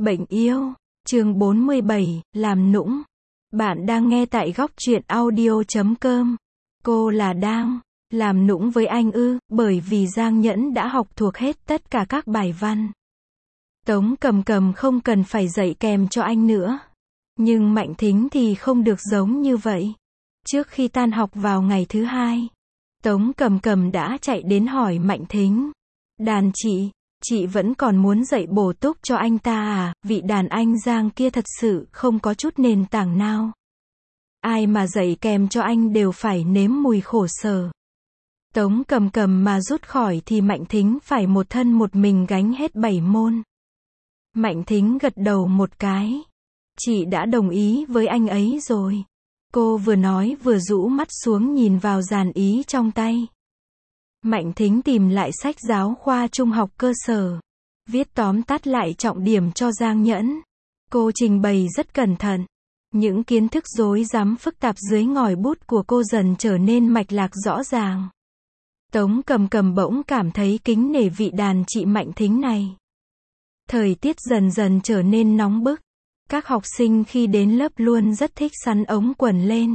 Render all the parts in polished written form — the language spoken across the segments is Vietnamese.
Bệnh yêu, chương 47, làm nũng. Bạn đang nghe tại góc truyện audio.com. Cô là đang làm nũng với anh ư, bởi vì Giang Nhẫn đã học thuộc hết tất cả các bài văn. Tống Cầm Cầm không cần phải dạy kèm cho anh nữa. Nhưng Mạnh Thính thì không được giống như vậy. Trước khi tan học vào ngày thứ hai, Tống Cầm Cầm đã chạy đến hỏi Mạnh Thính. Đàn chị vẫn còn muốn dạy bổ túc cho anh ta à, vị đàn anh Giang kia thật sự không có chút nền tảng nào. Ai mà dạy kèm cho anh đều phải nếm mùi khổ sở. Tống Cầm Cầm mà rút khỏi thì Mạnh Thính phải một thân một mình gánh hết 7 môn. Mạnh Thính gật đầu một cái. Chị đã đồng ý với anh ấy rồi. Cô vừa nói vừa rũ mắt xuống nhìn vào dàn ý trong tay. Mạnh Thính tìm lại sách giáo khoa trung học cơ sở. Viết tóm tắt lại trọng điểm cho Giang Nhẫn. Cô trình bày rất cẩn thận. Những kiến thức rối rắm phức tạp dưới ngòi bút của cô dần trở nên mạch lạc rõ ràng. Tống Cầm Cầm bỗng cảm thấy kính nể vị đàn chị Mạnh Thính này. Thời tiết dần dần trở nên nóng bức. Các học sinh khi đến lớp luôn rất thích sắn ống quần lên.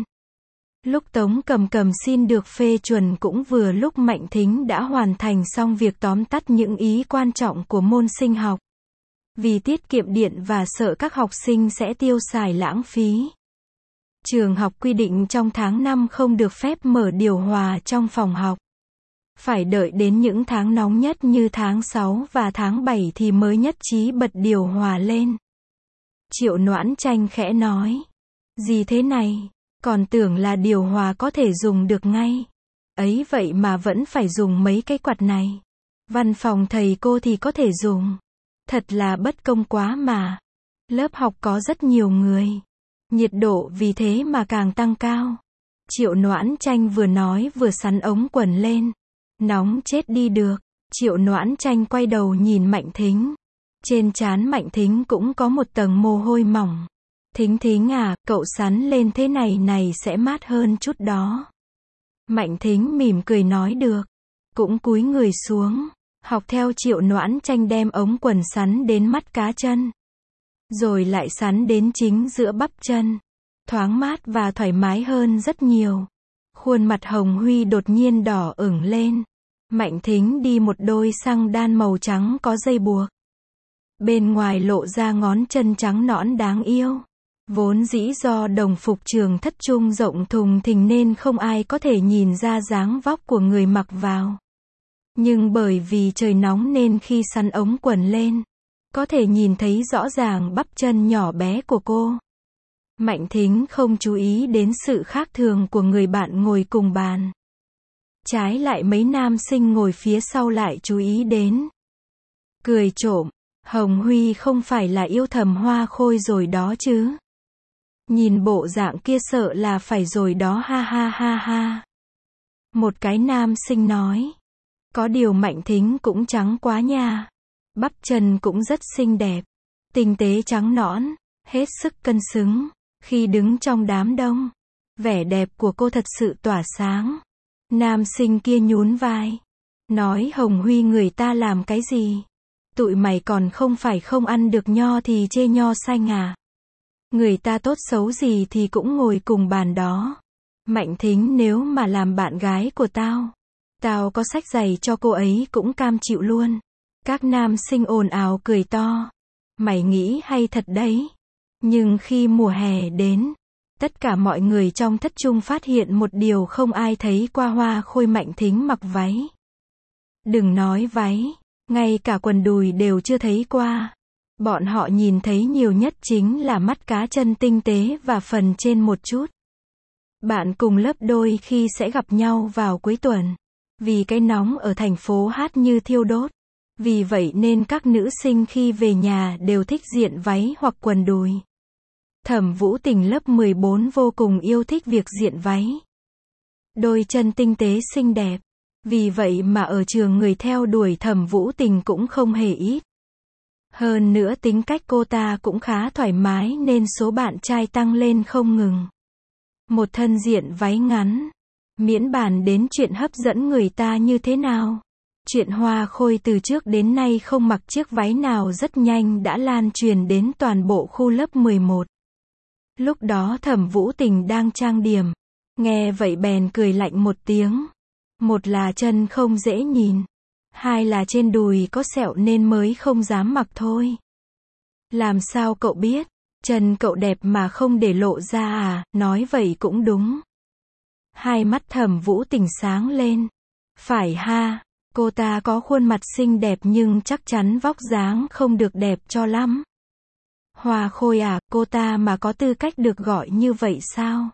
Lúc Tống Cầm Cầm xin được phê chuẩn cũng vừa lúc Mạnh Thính đã hoàn thành xong việc tóm tắt những ý quan trọng của môn sinh học. Vì tiết kiệm điện và sợ các học sinh sẽ tiêu xài lãng phí. Trường học quy định trong tháng 5 không được phép mở điều hòa trong phòng học. Phải đợi đến những tháng nóng nhất như tháng 6 và tháng 7 thì mới nhất trí bật điều hòa lên. Triệu Noãn Tranh khẽ nói. Gì thế này? Còn tưởng là điều hòa có thể dùng được ngay. Ấy vậy mà vẫn phải dùng mấy cái quạt này. Văn phòng thầy cô thì có thể dùng. Thật là bất công quá mà. Lớp học có rất nhiều người. Nhiệt độ vì thế mà càng tăng cao. Triệu Noãn Tranh vừa nói vừa sắn ống quần lên. Nóng chết đi được. Triệu Noãn Tranh quay đầu nhìn Mạnh Thính. Trên trán Mạnh Thính cũng có một tầng mồ hôi mỏng. Thính Thính à, cậu sắn lên thế này sẽ mát hơn chút đó. Mạnh Thính mỉm cười nói được. Cũng cúi người xuống. Học theo Triệu Noãn Tranh đem ống quần sắn đến mắt cá chân. Rồi lại sắn đến chính giữa bắp chân. Thoáng mát và thoải mái hơn rất nhiều. Khuôn mặt Hồng Huy đột nhiên đỏ ửng lên. Mạnh Thính đi một đôi xăng đan màu trắng có dây buộc. Bên ngoài lộ ra ngón chân trắng nõn đáng yêu. Vốn dĩ do đồng phục trường thất trung rộng thùng thình nên không ai có thể nhìn ra dáng vóc của người mặc vào. Nhưng bởi vì trời nóng nên khi sắn ống quần lên, có thể nhìn thấy rõ ràng bắp chân nhỏ bé của cô. Mạnh Thính không chú ý đến sự khác thường của người bạn ngồi cùng bàn. Trái lại mấy nam sinh ngồi phía sau lại chú ý đến. Cười trộm, Hồng Huy không phải là yêu thầm Hoa Khôi rồi đó chứ. Nhìn bộ dạng kia sợ là phải rồi đó ha ha ha ha. Một cái nam sinh nói. Có điều Mạnh Thính cũng trắng quá nha. Bắp chân cũng rất xinh đẹp. Tinh tế trắng nõn, hết sức cân xứng. Khi đứng trong đám đông, vẻ đẹp của cô thật sự tỏa sáng. Nam sinh kia nhún vai. Nói Hồng Huy người ta làm cái gì? Tụi mày còn không phải không ăn được nho thì chê nho xanh à? Người ta tốt xấu gì thì cũng ngồi cùng bàn đó. Mạnh Thính nếu mà làm bạn gái của tao có xách giày cho cô ấy cũng cam chịu luôn. Các nam sinh ồn ào cười to. Mày nghĩ hay thật đấy. Nhưng khi mùa hè đến, tất cả mọi người trong thất trung phát hiện một điều không ai thấy qua Hoa Khôi Mạnh Thính mặc váy. Đừng nói váy, ngay cả quần đùi đều chưa thấy qua. Bọn họ nhìn thấy nhiều nhất chính là mắt cá chân tinh tế và phần trên một chút. Bạn cùng lớp đôi khi sẽ gặp nhau vào cuối tuần. Vì cái nóng ở thành phố Hát như thiêu đốt. Vì vậy nên các nữ sinh khi về nhà đều thích diện váy hoặc quần đùi. Thẩm Vũ Tình lớp 14 vô cùng yêu thích việc diện váy. Đôi chân tinh tế xinh đẹp. Vì vậy mà ở trường người theo đuổi Thẩm Vũ Tình cũng không hề ít. Hơn nữa tính cách cô ta cũng khá thoải mái nên số bạn trai tăng lên không ngừng. Một thân diện váy ngắn. Miễn bàn đến chuyện hấp dẫn người ta như thế nào. Chuyện Hoa Khôi từ trước đến nay không mặc chiếc váy nào rất nhanh đã lan truyền đến toàn bộ khu lớp 11. Lúc đó Thẩm Vũ Tình đang trang điểm. Nghe vậy bèn cười lạnh một tiếng. Một là chân không dễ nhìn. Hai là trên đùi có sẹo nên mới không dám mặc thôi. Làm sao cậu biết? Chân cậu đẹp mà không để lộ ra à? Nói vậy cũng đúng. Hai mắt Thẩm Vũ Tình sáng lên. Phải ha, cô ta có khuôn mặt xinh đẹp nhưng chắc chắn vóc dáng không được đẹp cho lắm. Hoa Khôi à, cô ta mà có tư cách được gọi như vậy sao?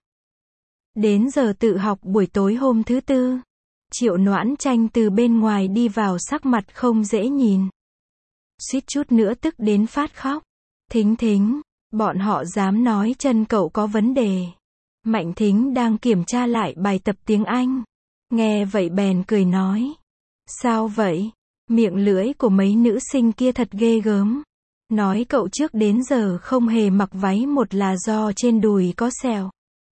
Đến giờ tự học buổi tối hôm thứ tư, Triệu Noãn Tranh từ bên ngoài đi vào sắc mặt không dễ nhìn. Suýt chút nữa tức đến phát khóc. Thính Thính, bọn họ dám nói chân cậu có vấn đề. Mạnh Thính đang kiểm tra lại bài tập tiếng Anh. Nghe vậy bèn cười nói. Sao vậy? Miệng lưỡi của mấy nữ sinh kia thật ghê gớm. Nói cậu trước đến giờ không hề mặc váy, một là do trên đùi có sẹo.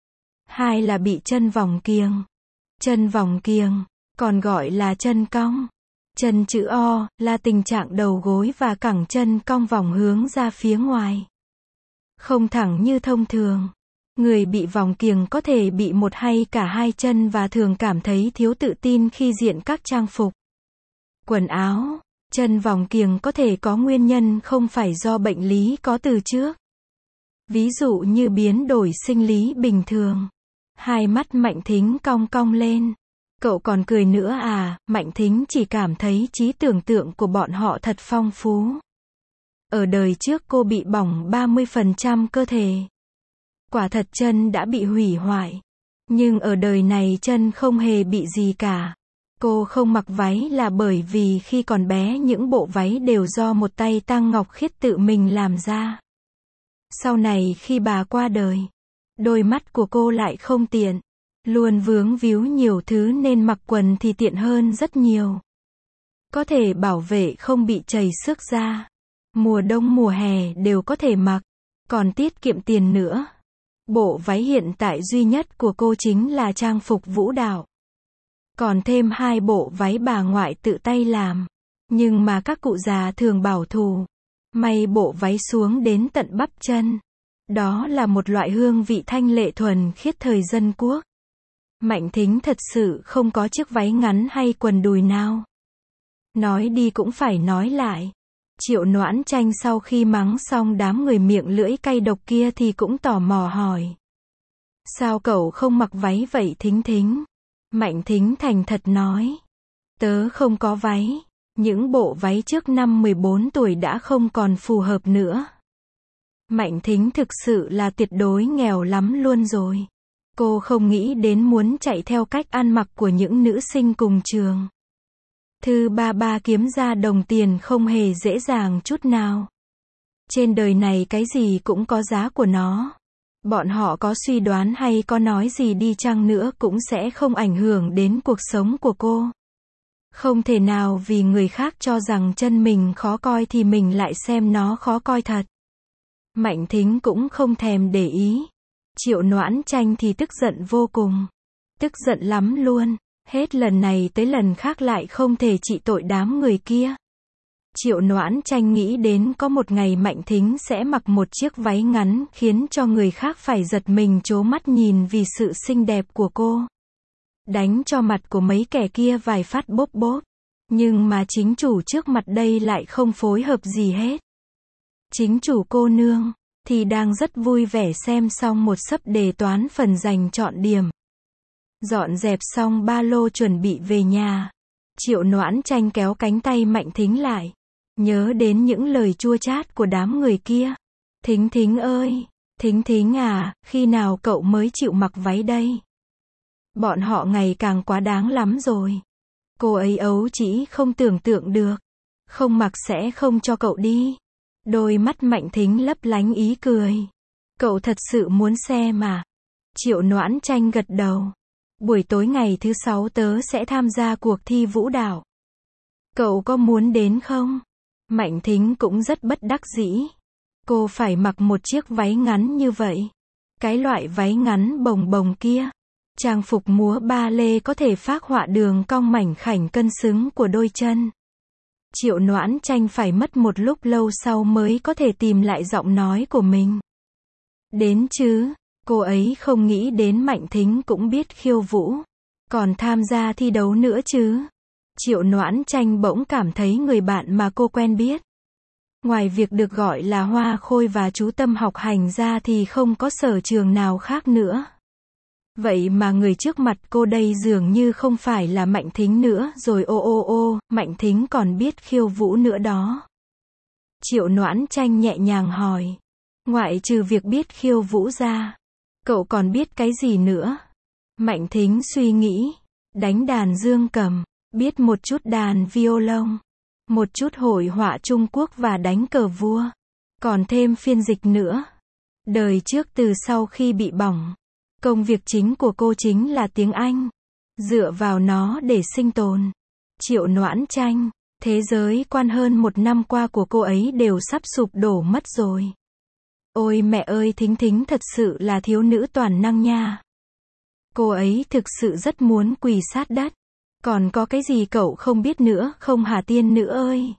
Hai là bị chân vòng kiềng. Chân vòng kiềng, còn gọi là chân cong. Chân chữ O, là tình trạng đầu gối và cẳng chân cong vòng hướng ra phía ngoài. Không thẳng như thông thường. Người bị vòng kiềng có thể bị một hay cả hai chân và thường cảm thấy thiếu tự tin khi diện các trang phục, quần áo. Chân vòng kiềng có thể có nguyên nhân không phải do bệnh lý có từ trước. Ví dụ như biến đổi sinh lý bình thường. Hai mắt Mạnh Thính cong cong lên. Cậu còn cười nữa à? Mạnh Thính chỉ cảm thấy trí tưởng tượng của bọn họ thật phong phú. Ở đời trước cô bị bỏng 30% cơ thể. Quả thật chân đã bị hủy hoại. Nhưng ở đời này chân không hề bị gì cả. Cô không mặc váy là bởi vì khi còn bé những bộ váy đều do một tay Tăng Ngọc Khiết tự mình làm ra. Sau này khi bà qua đời, đôi mắt của cô lại không tiện. Luôn vướng víu nhiều thứ nên mặc quần thì tiện hơn rất nhiều. Có thể bảo vệ không bị trầy xước da. Mùa đông mùa hè đều có thể mặc. Còn tiết kiệm tiền nữa. Bộ váy hiện tại duy nhất của cô chính là trang phục vũ đạo. Còn thêm 2 bộ váy bà ngoại tự tay làm. Nhưng mà các cụ già thường bảo thủ. May bộ váy xuống đến tận bắp chân. Đó là một loại hương vị thanh lệ thuần khiết thời dân quốc. Mạnh Thính thật sự không có chiếc váy ngắn hay quần đùi nào. Nói đi cũng phải nói lại. Triệu Noãn Tranh sau khi mắng xong đám người miệng lưỡi cay độc kia thì cũng tò mò hỏi. Sao cậu không mặc váy vậy Thính Thính? Mạnh Thính thành thật nói. Tớ không có váy. Những bộ váy trước năm 14 tuổi đã không còn phù hợp nữa. Mạnh Thính thực sự là tuyệt đối nghèo lắm luôn rồi. Cô không nghĩ đến muốn chạy theo cách ăn mặc của những nữ sinh cùng trường. Thứ ba kiếm ra đồng tiền không hề dễ dàng chút nào. Trên đời này cái gì cũng có giá của nó. Bọn họ có suy đoán hay có nói gì đi chăng nữa cũng sẽ không ảnh hưởng đến cuộc sống của cô. Không thể nào vì người khác cho rằng chân mình khó coi thì mình lại xem nó khó coi thật. Mạnh Thính cũng không thèm để ý. Triệu Noãn Tranh thì tức giận vô cùng. Tức giận lắm luôn. Hết lần này tới lần khác lại không thể trị tội đám người kia. Triệu Noãn Tranh nghĩ đến có một ngày Mạnh Thính sẽ mặc một chiếc váy ngắn khiến cho người khác phải giật mình trố mắt nhìn vì sự xinh đẹp của cô. Đánh cho mặt của mấy kẻ kia vài phát bốp bốp. Nhưng mà chính chủ trước mặt đây lại không phối hợp gì hết. Chính chủ cô nương thì đang rất vui vẻ xem xong một sấp đề toán phần dành chọn điểm. Dọn dẹp xong ba lô chuẩn bị về nhà. Triệu Noãn Tranh kéo cánh tay Mạnh Thính lại. Nhớ đến những lời chua chát của đám người kia. Thính Thính ơi, Thính Thính à, khi nào cậu mới chịu mặc váy đây? Bọn họ ngày càng quá đáng lắm rồi. Cô ấy ấu chỉ không tưởng tượng được. Không mặc sẽ không cho cậu đi. Đôi mắt Mạnh Thính lấp lánh ý cười. Cậu thật sự muốn xem mà. Triệu Noãn Tranh gật đầu. Buổi tối ngày thứ 6 tớ sẽ tham gia cuộc thi vũ đạo. Cậu có muốn đến không? Mạnh Thính cũng rất bất đắc dĩ. Cô phải mặc một chiếc váy ngắn như vậy. Cái loại váy ngắn bồng bồng kia. Trang phục múa ba lê có thể phác họa đường cong mảnh khảnh cân xứng của đôi chân. Triệu Noãn Tranh phải mất một lúc lâu sau mới có thể tìm lại giọng nói của mình. Đến chứ, cô ấy không nghĩ đến Mạnh Thính cũng biết khiêu vũ, còn tham gia thi đấu nữa chứ. Triệu Noãn Tranh bỗng cảm thấy người bạn mà cô quen biết, ngoài việc được gọi là Hoa Khôi và chú tâm học hành ra thì không có sở trường nào khác nữa. Vậy mà người trước mặt cô đây dường như không phải là Mạnh Thính nữa rồi. Ô, Mạnh Thính còn biết khiêu vũ nữa đó. Triệu Noãn Tranh nhẹ nhàng hỏi. Ngoại trừ việc biết khiêu vũ ra, cậu còn biết cái gì nữa? Mạnh Thính suy nghĩ. Đánh đàn dương cầm, biết một chút đàn violon, một chút hội họa Trung Quốc và đánh cờ vua. Còn thêm phiên dịch nữa. Đời trước từ sau khi bị bỏng, công việc chính của cô chính là tiếng Anh. Dựa vào nó để sinh tồn. Triệu Noãn Tranh, thế giới quan hơn một năm qua của cô ấy đều sắp sụp đổ mất rồi. Ôi mẹ ơi, Thính Thính thật sự là thiếu nữ toàn năng nha. Cô ấy thực sự rất muốn quỳ sát đất. Còn có cái gì cậu không biết nữa không hả Tiên nữ ơi?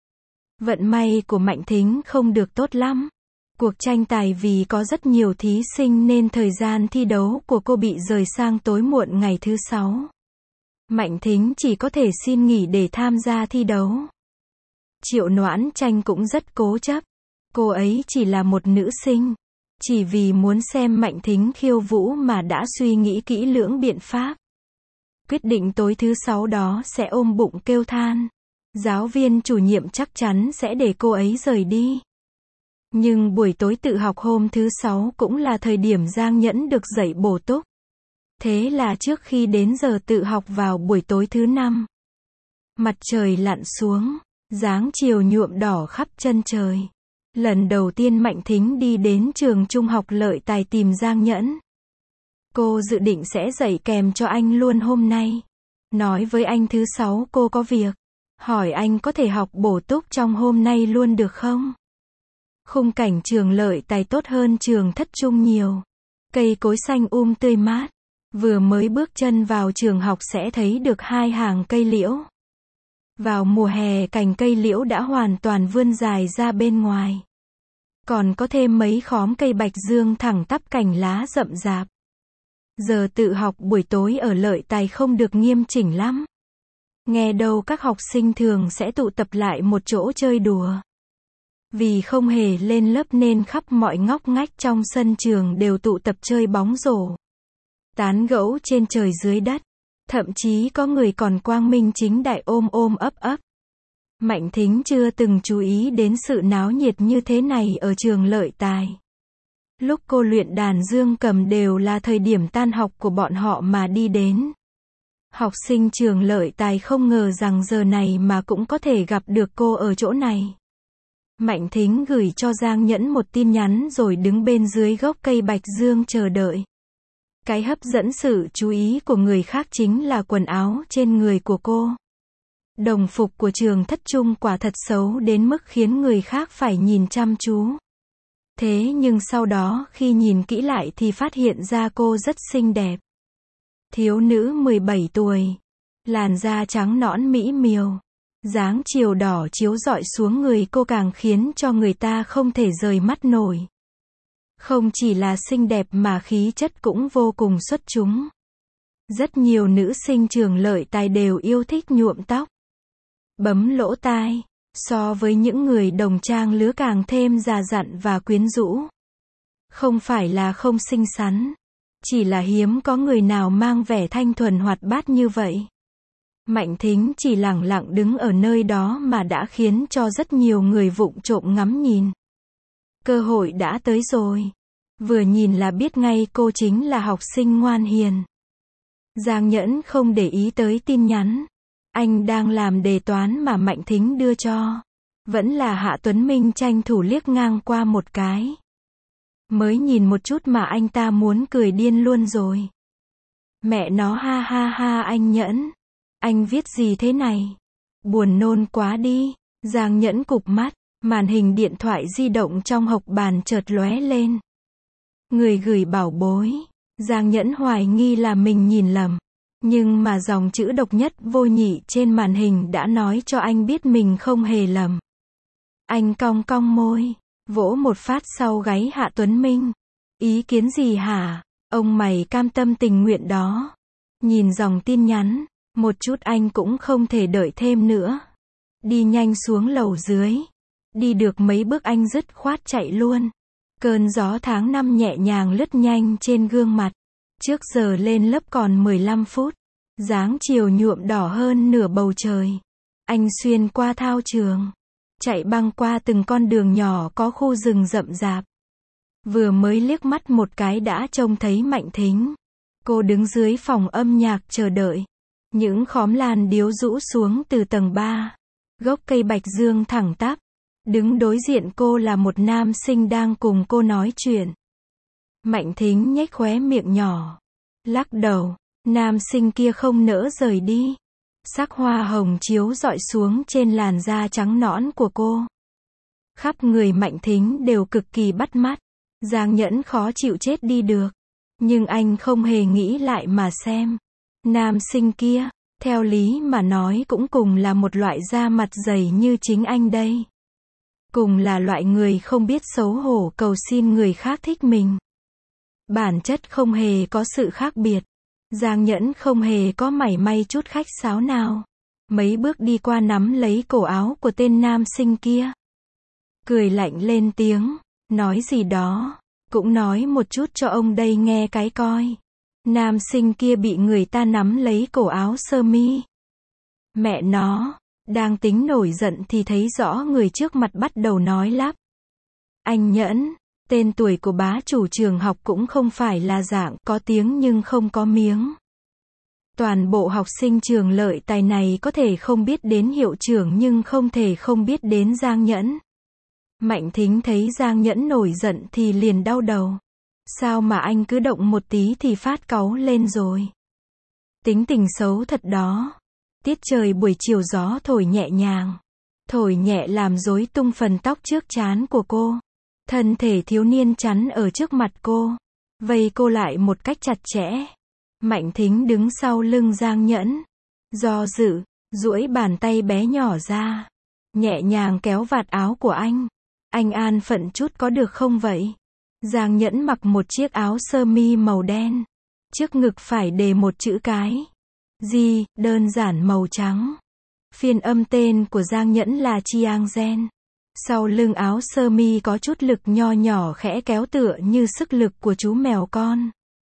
Vận may của Mạnh Thính không được tốt lắm. Cuộc tranh tài vì có rất nhiều thí sinh nên thời gian thi đấu của cô bị rời sang tối muộn ngày thứ 6. Mạnh Thính chỉ có thể xin nghỉ để tham gia thi đấu. Triệu Noãn Tranh cũng rất cố chấp. Cô ấy chỉ là một nữ sinh. Chỉ vì muốn xem Mạnh Thính khiêu vũ mà đã suy nghĩ kỹ lưỡng biện pháp. Quyết định tối thứ 6 đó sẽ ôm bụng kêu than. Giáo viên chủ nhiệm chắc chắn sẽ để cô ấy rời đi. Nhưng buổi tối tự học hôm thứ 6 cũng là thời điểm Giang Nhẫn được dạy bổ túc. Thế là trước khi đến giờ tự học vào buổi tối thứ 5, mặt trời lặn xuống, dáng chiều nhuộm đỏ khắp chân trời. Lần đầu tiên Mạnh Thính đi đến trường trung học Lợi Tài tìm Giang Nhẫn. Cô dự định sẽ dạy kèm cho anh luôn hôm nay. Nói với anh thứ 6 cô có việc. Hỏi anh có thể học bổ túc trong hôm nay luôn được không? Khung cảnh trường Lợi Tài tốt hơn trường Thất Trung nhiều. Cây cối xanh tươi mát. Vừa mới bước chân vào trường học sẽ thấy được 2 hàng cây liễu. Vào mùa hè cành cây liễu đã hoàn toàn vươn dài ra bên ngoài. Còn có thêm mấy khóm cây bạch dương thẳng tắp cành lá rậm rạp. Giờ tự học buổi tối ở Lợi Tài không được nghiêm chỉnh lắm. Nghe đâu các học sinh thường sẽ tụ tập lại một chỗ chơi đùa. Vì không hề lên lớp nên khắp mọi ngóc ngách trong sân trường đều tụ tập chơi bóng rổ, tán gẫu trên trời dưới đất. Thậm chí có người còn quang minh chính đại ôm ấp. Mạnh Thính chưa từng chú ý đến sự náo nhiệt như thế này ở trường Lợi Tài. Lúc cô luyện đàn dương cầm đều là thời điểm tan học của bọn họ mà đi đến. Học sinh trường Lợi Tài không ngờ rằng giờ này mà cũng có thể gặp được cô ở chỗ này. Mạnh Thính gửi cho Giang Nhẫn một tin nhắn rồi đứng bên dưới gốc cây bạch dương chờ đợi. Cái hấp dẫn sự chú ý của người khác chính là quần áo trên người của cô. Đồng phục của trường Thất Trung quả thật xấu đến mức khiến người khác phải nhìn chăm chú. Thế nhưng sau đó khi nhìn kỹ lại thì phát hiện ra cô rất xinh đẹp. Thiếu nữ 17 tuổi. Làn da trắng nõn mỹ miều. Dáng chiều đỏ chiếu rọi xuống người cô càng khiến cho người ta không thể rời mắt nổi. Không chỉ là xinh đẹp mà khí chất cũng vô cùng xuất chúng. Rất nhiều nữ sinh trường Lợi Tài đều yêu thích nhuộm tóc, bấm lỗ tai. So với những người đồng trang lứa càng thêm già dặn và quyến rũ. Không phải là không xinh xắn, chỉ là hiếm có người nào mang vẻ thanh thuần hoạt bát như vậy. Mạnh Thính chỉ lẳng lặng đứng ở nơi đó mà đã khiến cho rất nhiều người vụng trộm ngắm nhìn. Cơ hội đã tới rồi. Vừa nhìn là biết ngay cô chính là học sinh ngoan hiền. Giang Nhẫn không để ý tới tin nhắn. Anh đang làm đề toán mà Mạnh Thính đưa cho. Vẫn là Hạ Tuấn Minh tranh thủ liếc ngang qua một cái. Mới nhìn một chút mà anh ta muốn cười điên luôn rồi. Mẹ nó ha anh Nhẫn. Anh viết gì thế này? Buồn nôn quá đi. Giang Nhẫn cụp mắt. Màn hình điện thoại di động trong hộc bàn chợt lóe lên. Người gửi bảo bối. Giang Nhẫn hoài nghi là mình nhìn lầm. Nhưng mà dòng chữ độc nhất vô nhị trên màn hình đã nói cho anh biết mình không hề lầm. Anh cong cong môi, vỗ một phát sau gáy Hạ Tuấn Minh. Ý kiến gì hả? Ông mày cam tâm tình nguyện đó. Nhìn dòng tin nhắn, một chút anh cũng không thể đợi thêm nữa. Đi nhanh xuống lầu dưới. Đi được mấy bước anh dứt khoát chạy luôn. Cơn gió tháng 5 nhẹ nhàng lướt nhanh trên gương mặt. Trước giờ lên lớp còn 15 phút. Dáng chiều nhuộm đỏ hơn nửa bầu trời. Anh xuyên qua thao trường. Chạy băng qua từng con đường nhỏ có khu rừng rậm rạp. Vừa mới liếc mắt một cái đã trông thấy Mạnh Thính. Cô đứng dưới phòng âm nhạc chờ đợi. Những khóm lan điếu rũ xuống từ tầng 3. Gốc cây bạch dương thẳng tắp. Đứng đối diện cô là một nam sinh đang cùng cô nói chuyện. Mạnh Thính nhếch khóe miệng nhỏ. Lắc đầu. Nam sinh kia không nỡ rời đi. Sắc hoa hồng chiếu rọi xuống trên làn da trắng nõn của cô. Khắp người Mạnh Thính đều cực kỳ bắt mắt. Giang Nhẫn khó chịu chết đi được. Nhưng anh không hề nghĩ lại mà xem. Nam sinh kia, theo lý mà nói cũng cùng là một loại da mặt dày như chính anh đây. Cùng là loại người không biết xấu hổ cầu xin người khác thích mình. Bản chất không hề có sự khác biệt. Giang Nhẫn không hề có mảy may chút khách sáo nào. Mấy bước đi qua nắm lấy cổ áo của tên nam sinh kia. Cười lạnh lên tiếng, nói gì đó, cũng nói một chút cho ông đây nghe cái coi. Nam sinh kia bị người ta nắm lấy cổ áo sơ mi. Mẹ nó, đang tính nổi giận thì thấy rõ người trước mặt bắt đầu nói lắp. Anh Nhẫn, tên tuổi của bá chủ trường học cũng không phải là dạng có tiếng nhưng không có miếng. Toàn bộ học sinh trường Lợi Tài này có thể không biết đến hiệu trưởng nhưng không thể không biết đến Giang Nhẫn. Mạnh Thính thấy Giang Nhẫn nổi giận thì liền đau đầu. Sao mà anh cứ động một tí thì phát cáu lên rồi. Tính tình xấu thật đó. Tiết trời buổi chiều gió thổi nhẹ nhàng. Thổi nhẹ làm rối tung phần tóc trước trán của cô. Thân thể thiếu niên chắn ở trước mặt cô. Vây cô lại một cách chặt chẽ. Mạnh Thính đứng sau lưng Giang Nhẫn. Do dự, duỗi bàn tay bé nhỏ ra. Nhẹ nhàng kéo vạt áo của anh. Anh an phận chút có được không vậy? Giang Nhẫn mặc một chiếc áo sơ mi màu đen. Trước ngực phải đề một chữ cái. Gì, đơn giản màu trắng. Phiên âm tên của Giang Nhẫn là Chiang Gen. Sau lưng áo sơ mi có chút lực nho nhỏ khẽ kéo tựa như sức lực của chú mèo con.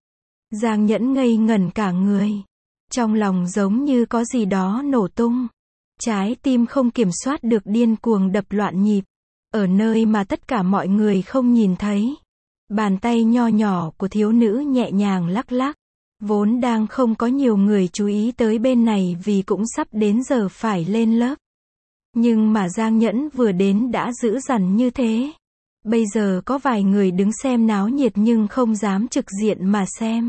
Giang Nhẫn ngây ngẩn cả người. Trong lòng giống như có gì đó nổ tung. Trái tim không kiểm soát được điên cuồng đập loạn nhịp. Ở nơi mà tất cả mọi người không nhìn thấy. Bàn tay nho nhỏ của thiếu nữ nhẹ nhàng lắc lắc. Vốn đang không có nhiều người chú ý tới bên này vì cũng sắp đến giờ phải lên lớp. Nhưng mà Giang Nhẫn vừa đến đã dữ dằn như thế. Bây giờ có vài người đứng xem náo nhiệt nhưng không dám trực diện mà xem.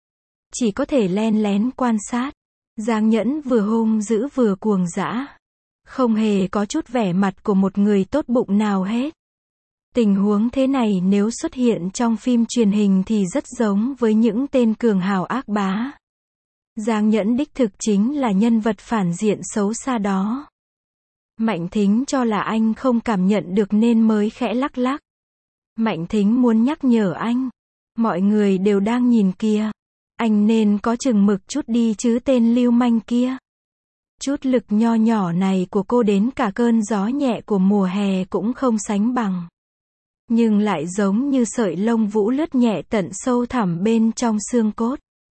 Chỉ có thể len lén quan sát. Giang Nhẫn vừa hung dữ vừa cuồng dã. Không hề có chút vẻ mặt của một người tốt bụng nào hết. Tình huống thế này nếu xuất hiện trong phim truyền hình thì rất giống với những tên cường hào ác bá. Giang Nhẫn đích thực chính là nhân vật phản diện xấu xa đó. Mạnh Thính cho là anh không cảm nhận được nên mới khẽ lắc lắc. Mạnh Thính muốn nhắc nhở anh. Mọi người đều đang nhìn kìa. Anh nên có chừng mực chút đi chứ tên lưu manh kia. Chút lực nho nhỏ này của cô đến cả cơn gió nhẹ của mùa hè cũng không sánh bằng. Nhưng lại giống như sợi lông vũ lướt nhẹ tận sâu thẳm bên trong xương cốt.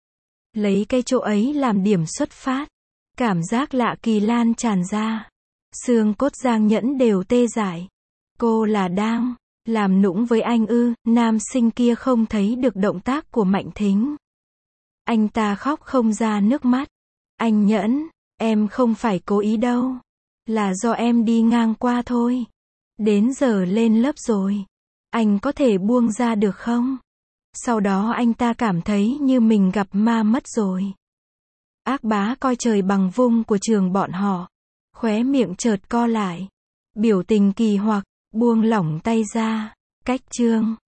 Lấy cái chỗ ấy làm điểm xuất phát. Cảm giác lạ kỳ lan tràn ra. Xương cốt Giang Nhẫn đều tê dại. Cô là đang làm nũng với anh ư? Nam sinh kia không thấy được động tác của Mạnh Thính. Anh ta khóc không ra nước mắt. Anh Nhẫn, em không phải cố ý đâu. Là do em đi ngang qua thôi. Đến giờ lên lớp rồi. Anh có thể buông ra được không? Sau đó anh ta cảm thấy như mình gặp ma mất rồi. Ác bá coi trời bằng vung của trường bọn họ. Khóe miệng chợt co lại. Biểu tình kỳ hoặc, buông lỏng tay ra. Cách chương.